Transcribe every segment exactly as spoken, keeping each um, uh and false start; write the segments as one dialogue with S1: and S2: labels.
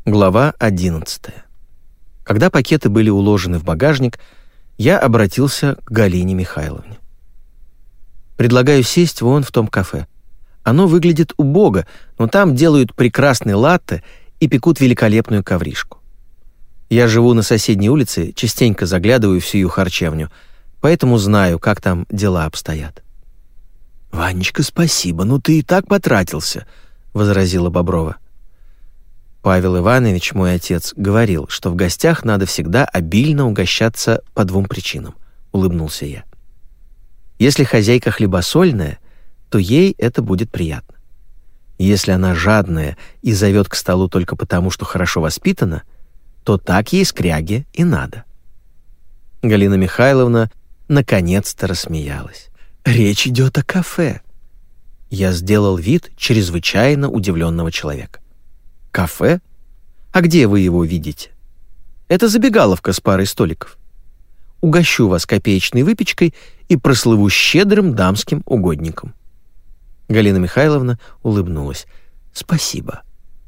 S1: Глава одиннадцатая. Когда пакеты были уложены в багажник, я обратился к Галине Михайловне. «Предлагаю сесть вон в том кафе. Оно выглядит убого, но там делают прекрасный латте и пекут великолепную ковришку. Я живу на соседней улице, частенько заглядываю в сию харчевню, поэтому знаю, как там дела обстоят».
S2: «Ванечка, спасибо, ну ты и так потратился», — возразила Боброва.
S1: Павел Иванович, мой отец, говорил, что в гостях надо всегда обильно угощаться по двум причинам, улыбнулся я. Если хозяйка хлебосольная, то ей это будет приятно. Если она жадная и зовет к столу только потому, что хорошо воспитана, то так ей скряги и надо. Галина Михайловна наконец-то рассмеялась.
S2: «Речь идет о кафе».
S1: Я сделал вид чрезвычайно удивленного человека. «Кафе? А где вы его видите? Это забегаловка с парой столиков. Угощу вас копеечной выпечкой и прослыву щедрым дамским угодником». Галина Михайловна улыбнулась. «Спасибо».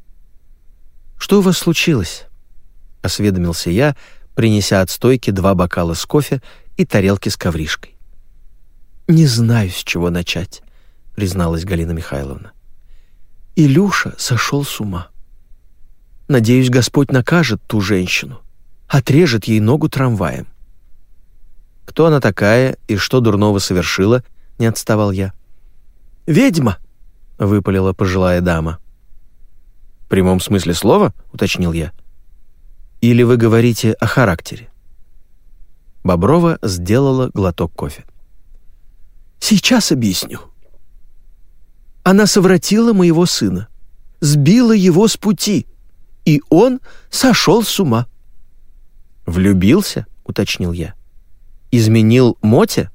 S1: «Что у вас случилось?» — осведомился я, принеся от стойки два бокала с кофе и тарелки с ковришкой.
S2: «Не знаю, с чего начать», — призналась Галина Михайловна. «Илюша сошел с ума. Надеюсь, Господь накажет ту женщину, отрежет ей ногу трамваем».
S1: «Кто она такая и что дурного совершила?» — не отставал я.
S2: «Ведьма»,
S1: — выпалила пожилая дама. «В прямом смысле слова?» — уточнил я. «Или вы говорите о характере?» Боброва сделала глоток кофе.
S2: «Сейчас объясню. Она совратила моего сына, сбила его с пути, и он сошел с ума».
S1: «Влюбился?» — уточнил я. «Изменил Моте?»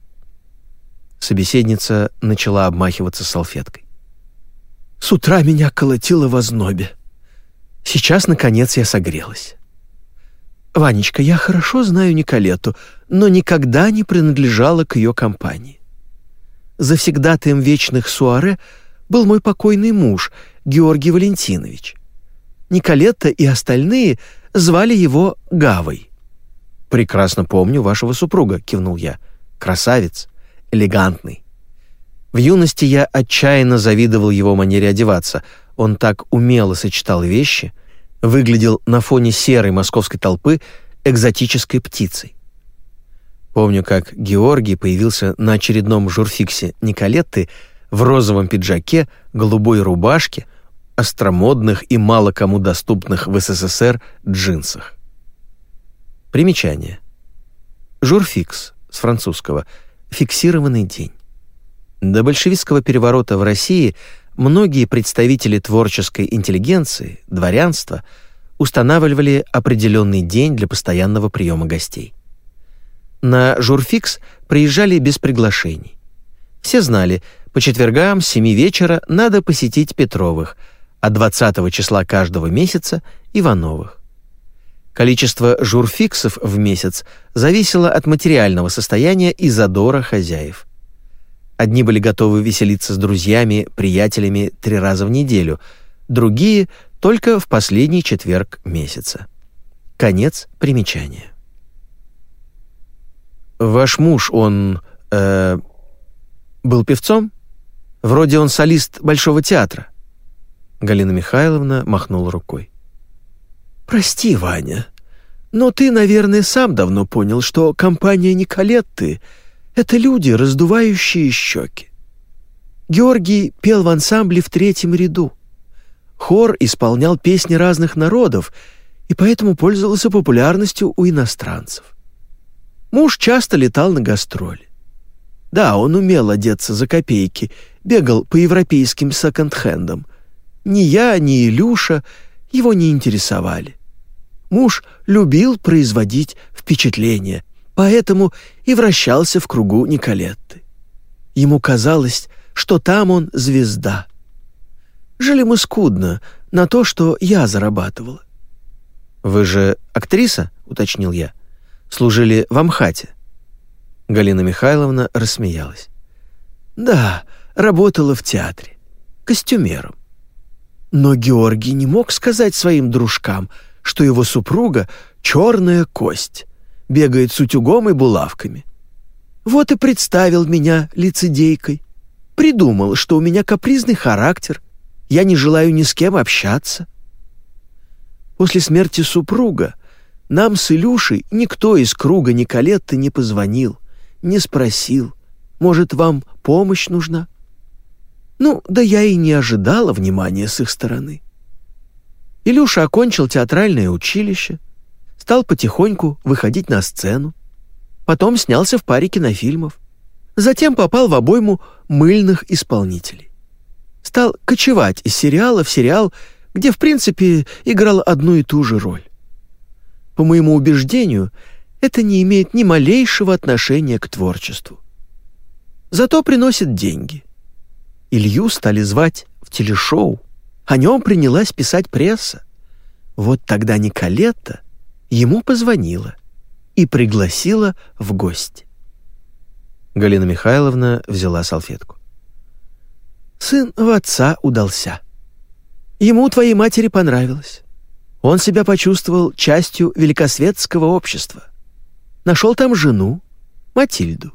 S1: Собеседница начала обмахиваться салфеткой.
S2: «С утра меня колотило в ознобе. Сейчас, наконец, я согрелась. Ванечка, я хорошо знаю Николетту, но никогда не принадлежала к ее компании. Завсегдатаем вечных суаре был мой покойный муж, Георгий Валентинович. Николетта и остальные звали его Гавой».
S1: «Прекрасно помню вашего супруга», — кивнул я. «Красавец, элегантный. В юности я отчаянно завидовал его манере одеваться. Он так умело сочетал вещи, выглядел на фоне серой московской толпы экзотической птицей. Помню, как Георгий появился на очередном журфиксе Николетты в розовом пиджаке, голубой рубашке, остромодных и мало кому доступных в СССР джинсах. Примечание. Журфикс, с французского, фиксированный день. До большевистского переворота в России многие представители творческой интеллигенции, дворянства, устанавливали определенный день для постоянного приема гостей. На журфикс приезжали без приглашений. Все знали, по четвергам с семи вечера надо посетить Петровых, а двадцатого числа каждого месяца — Ивановых. Количество журфиксов в месяц зависело от материального состояния и задора хозяев. Одни были готовы веселиться с друзьями, приятелями три раза в неделю, другие — только в последний четверг месяца. Конец примечания. «Ваш муж, он... Э, был певцом? Вроде он солист Большого театра». Галина Михайловна махнула рукой.
S2: «Прости, Ваня, но ты, наверное, сам давно понял, что компания Николетты — это люди, раздувающие щеки. Георгий пел в ансамбле в третьем ряду. Хор исполнял песни разных народов и поэтому пользовался популярностью у иностранцев. Муж часто летал на гастроли. Да, он умел одеться за копейки, бегал по европейским секонд-хендам. Ни я, ни Илюша его не интересовали. Муж любил производить впечатление, поэтому и вращался в кругу Николетты. Ему казалось, что там он звезда. Жили мы скудно, на то, что я зарабатывала.
S1: «Вы же актриса?» — уточнил я. «Служили в Амхате». Галина Михайловна рассмеялась.
S2: «Да, работала в театре. Костюмером. Но Георгий не мог сказать своим дружкам, что его супруга — черная кость, бегает с утюгом и булавками. Вот и представил меня лицедейкой. Придумал, что у меня капризный характер, я не желаю ни с кем общаться. После смерти супруга нам с Илюшей никто из круга Николетты не позвонил, не спросил, может, вам помощь нужна? Ну, да я и не ожидала внимания с их стороны. Илюша окончил театральное училище, стал потихоньку выходить на сцену, потом снялся в паре кинофильмов, затем попал в обойму мыльных исполнителей. Стал кочевать из сериала в сериал, где, в принципе, играл одну и ту же роль. По моему убеждению, это не имеет ни малейшего отношения к творчеству. Зато приносит деньги. Илью стали звать в телешоу, о нем принялась писать пресса. Вот тогда Николетта ему позвонила и пригласила в гости.
S1: Галина Михайловна взяла салфетку.
S2: «Сын в отца удался. Ему твоей матери понравилось. Он себя почувствовал частью великосветского общества. Нашел там жену, Матильду.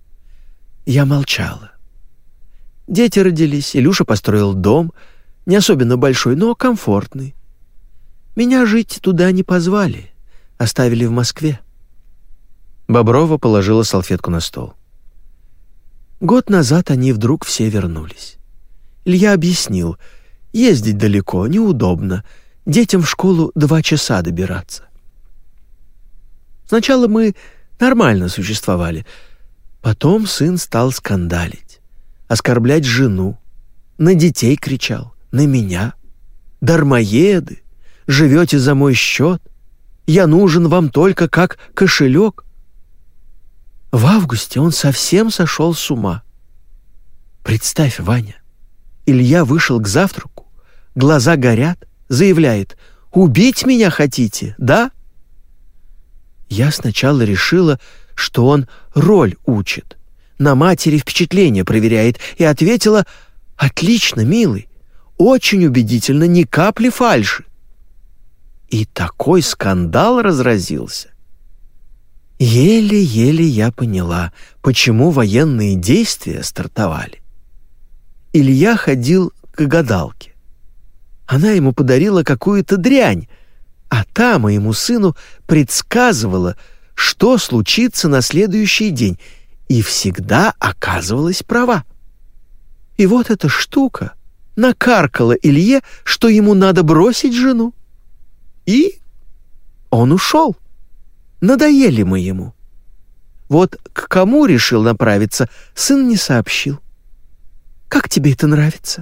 S2: Я молчала. Дети родились, Илюша построил дом, не особенно большой, но комфортный. Меня жить туда не позвали, оставили в Москве».
S1: Боброва положила салфетку на стол.
S2: Год назад они вдруг все вернулись. Илья объяснил, ездить далеко, неудобно, детям в школу два часа добираться. Сначала мы нормально существовали, потом сын стал скандалить, оскорблять жену, на детей кричал, на меня. «Дармоеды, живете за мой счет, я нужен вам только как кошелек». В августе он совсем сошел с ума. Представь, Ваня, Илья вышел к завтраку, глаза горят, заявляет: «Убить меня хотите, да?» Я сначала решила, что он роль учит, на матери впечатление проверяет, и ответила: «Отлично, милый, очень убедительно, ни капли фальши». И такой скандал разразился. Еле-еле я поняла, почему военные действия стартовали. Илья ходил к гадалке. Она ему подарила какую-то дрянь, а та моему сыну предсказывала, что случится на следующий день, и всегда оказывалась права. И вот эта штука накаркала Илье, что ему надо бросить жену. И он ушел. Надоели мы ему. Вот к кому решил направиться, сын не сообщил. Как тебе это нравится?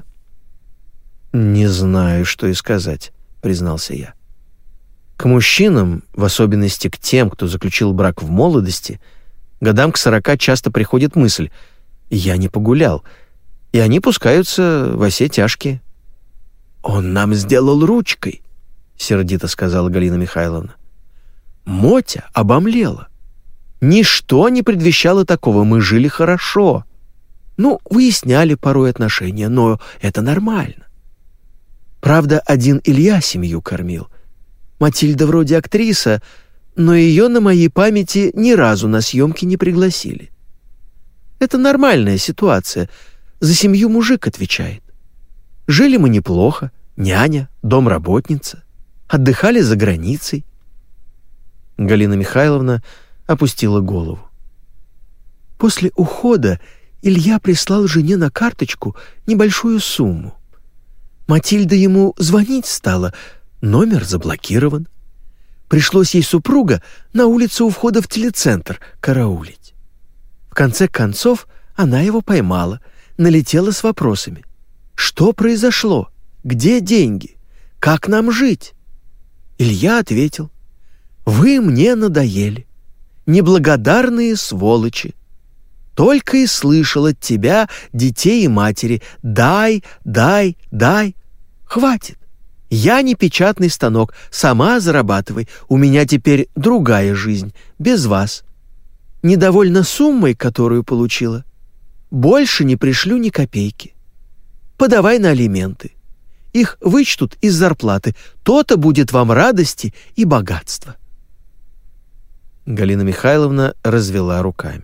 S1: «Не знаю, что и сказать», — признался я. К мужчинам, в особенности к тем, кто заключил брак в молодости, годам к сорока часто приходит мысль: «Я не погулял», и они пускаются во все тяжкие.
S2: «Он нам сделал ручкой», — сердито сказала Галина Михайловна. Мотя обомлела. Ничто не предвещало такого, мы жили хорошо. Ну, выясняли порой отношения, но это нормально. Правда, один Илья семью кормил. Матильда вроде актриса, но ее на моей памяти ни разу на съемки не пригласили. Это нормальная ситуация. За семью мужик отвечает. Жили мы неплохо, няня, домработница. Отдыхали за границей.
S1: Галина Михайловна опустила голову.
S2: После ухода Илья прислал жене на карточку небольшую сумму. Матильда ему звонить стала, номер заблокирован. Пришлось ей супруга на улице у входа в телецентр караулить. В конце концов она его поймала, налетела с вопросами. Что произошло? Где деньги? Как нам жить? Илья ответил: «Вы мне надоели, неблагодарные сволочи. Только и слышал от тебя, детей и матери: дай, дай, дай. Хватит. Я не печатный станок, сама зарабатывай. У меня теперь другая жизнь, без вас. Недовольна суммой, которую получила? Больше не пришлю ни копейки. Подавай на алименты. Их вычтут из зарплаты. То-то будет вам радости и богатства».
S1: Галина Михайловна развела руками.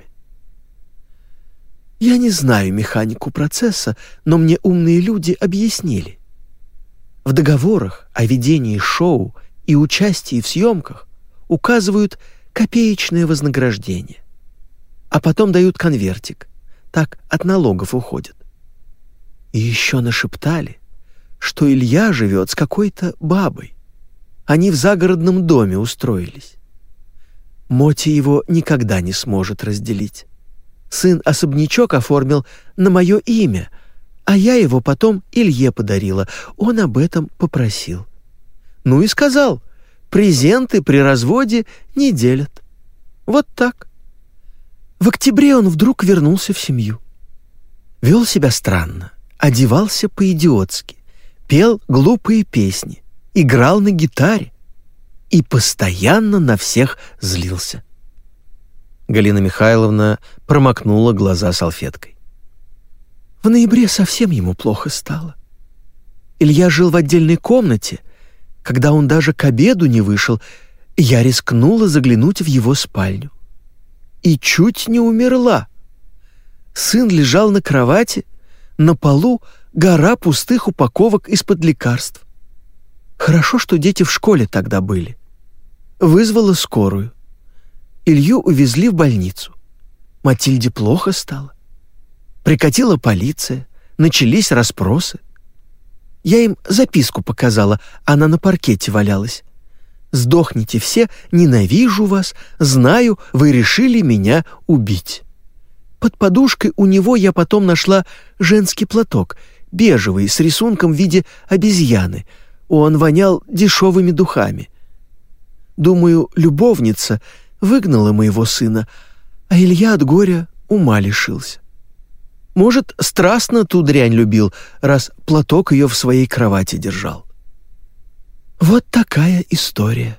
S2: «Я не знаю механику процесса, но мне умные люди объяснили. В договорах о ведении шоу и участии в съемках указывают копеечное вознаграждение, а потом дают конвертик. Так от налогов уходит. И еще нашептали, что Илья живет с какой-то бабой. Они в загородном доме устроились. Мотя его никогда не сможет разделить. Сын особнячок оформил на мое имя, а я его потом Илье подарила. Он об этом попросил. Ну и сказал, презенты при разводе не делят. Вот так. В октябре он вдруг вернулся в семью. Вел себя странно, одевался по-идиотски, пел глупые песни, играл на гитаре и постоянно на всех злился.
S1: Галина Михайловна промокнула глаза салфеткой.
S2: В ноябре совсем ему плохо стало. Илья жил в отдельной комнате. Когда он даже к обеду не вышел, я рискнула заглянуть в его спальню. И чуть не умерла. Сын лежал на кровати, на полу гора пустых упаковок из-под лекарств. Хорошо, что дети в школе тогда были. Вызвала скорую. Илью увезли в больницу. Матильде плохо стало. Прикатила полиция, начались расспросы. Я им записку показала, она на паркете валялась. «Сдохните все, ненавижу вас, знаю, вы решили меня убить». Под подушкой у него я потом нашла женский платок, бежевый, с рисунком в виде обезьяны. Он вонял дешевыми духами. Думаю, любовница выгнала моего сына, а Илья от горя ума лишился. Может, страстно ту дрянь любил, раз платок ее в своей кровати держал. Вот такая история.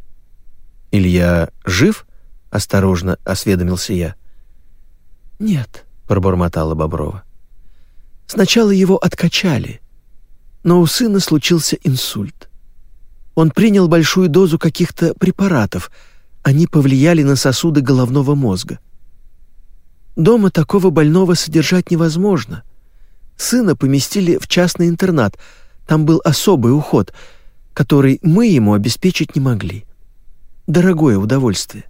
S1: «Илья жив?» — осторожно осведомился я.
S2: «Нет», —
S1: пробормотала Боброва.
S2: «Сначала его откачали, но у сына случился инсульт. Он принял большую дозу каких-то препаратов, они повлияли на сосуды головного мозга. Дома такого больного содержать невозможно. Сына поместили в частный интернат, там был особый уход, который мы ему обеспечить не могли. Дорогое удовольствие.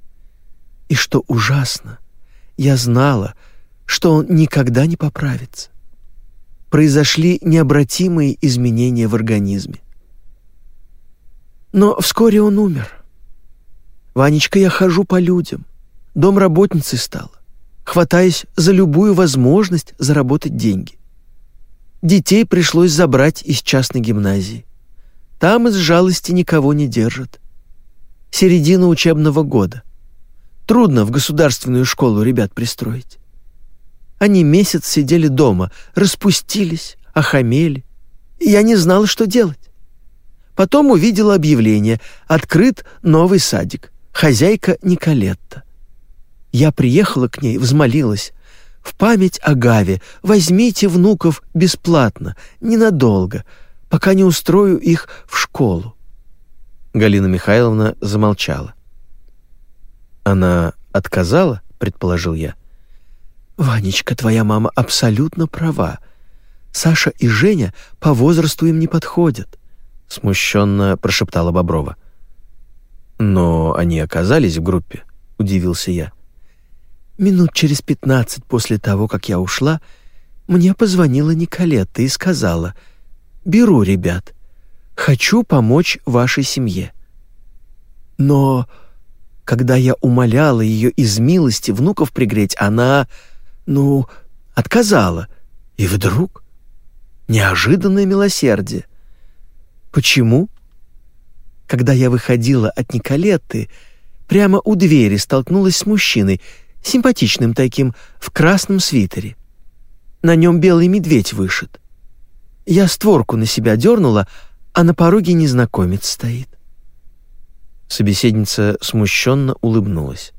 S2: И что ужасно, я знала, что он никогда не поправится. Произошли необратимые изменения в организме. Но вскоре он умер. Ванечка, я хожу по людям, домработницей стала, хватаясь за любую возможность заработать деньги. Детей пришлось забрать из частной гимназии. Там из жалости никого не держат. Середина учебного года. Трудно в государственную школу ребят пристроить. Они месяц сидели дома, распустились, охамели. И я не знала, что делать. Потом увидела объявление: открыт новый садик, хозяйка Николетта. Я приехала к ней, взмолилась: в память о Гаве возьмите внуков бесплатно, ненадолго, пока не устрою их в школу.
S1: Галина Михайловна замолчала. «Она отказала?» — предположил я.
S2: «Ванечка, твоя мама абсолютно права. Саша и Женя по возрасту им не подходят», —
S1: смущенно прошептала Боброва. «Но они оказались в группе», — удивился я.
S2: Минут через пятнадцать после того, как я ушла, мне позвонила Николетта и сказала: «Беру ребят. Хочу помочь вашей семье». Но когда я умоляла ее из милости внуков пригреть, она, ну, отказала. И вдруг неожиданное милосердие. Почему? Когда я выходила от Николетты, прямо у двери столкнулась с мужчиной, симпатичным таким, в красном свитере. На нем белый медведь вышит. Я створку на себя дернула, а на пороге незнакомец стоит.
S1: Собеседница смущенно улыбнулась.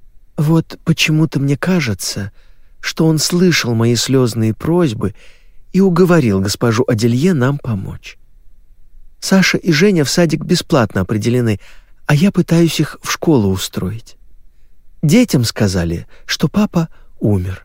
S2: Вот почему-то мне кажется, что он слышал мои слезные просьбы и уговорил госпожу Аделье нам помочь. Саша и Женя в садик бесплатно определены, а я пытаюсь их в школу устроить. Детям сказали, что папа умер.